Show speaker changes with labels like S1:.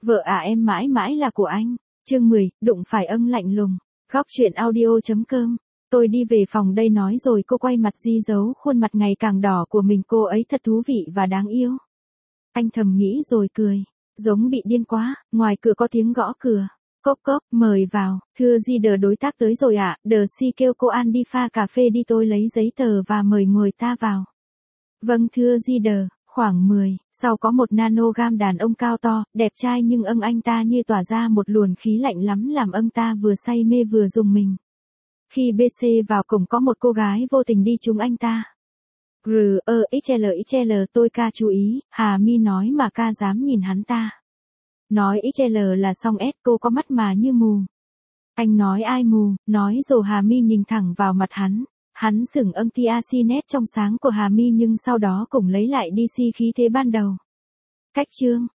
S1: Vợ à em mãi mãi là của anh. Chương 10, đụng phải ân lạnh lùng. Góc chuyện audio.com. Tôi đi về phòng đây nói rồi cô quay mặt di dấu khuôn mặt ngày càng đỏ của mình, cô ấy thật thú vị và đáng yêu. Anh thầm nghĩ rồi cười. Giống bị điên quá, ngoài cửa có tiếng gõ cửa. Cốc cốc, mời vào, thưa Di đối tác tới rồi ạ, Si kêu cô An đi pha cà phê đi, tôi lấy giấy tờ và mời người ta vào. Vâng thưa Di khoảng 10, sau có một nanogam đàn ông cao to, đẹp trai nhưng anh ta như tỏa ra một luồng khí lạnh lắm làm ta vừa say mê vừa rùng mình. Khi BC vào cổng có một cô gái vô tình đi trúng anh ta. XL tôi ca chú ý, Hà Mi nói mà ca dám nhìn hắn ta. Nói XL là xong S, cô có mắt mà như mù. Anh nói ai mù, nói rồi Hà Mi nhìn thẳng vào mặt hắn. Hắn sửng tia si nét trong sáng của Hà Mi nhưng sau đó cũng lấy lại DC khí thế ban đầu. Cách chương,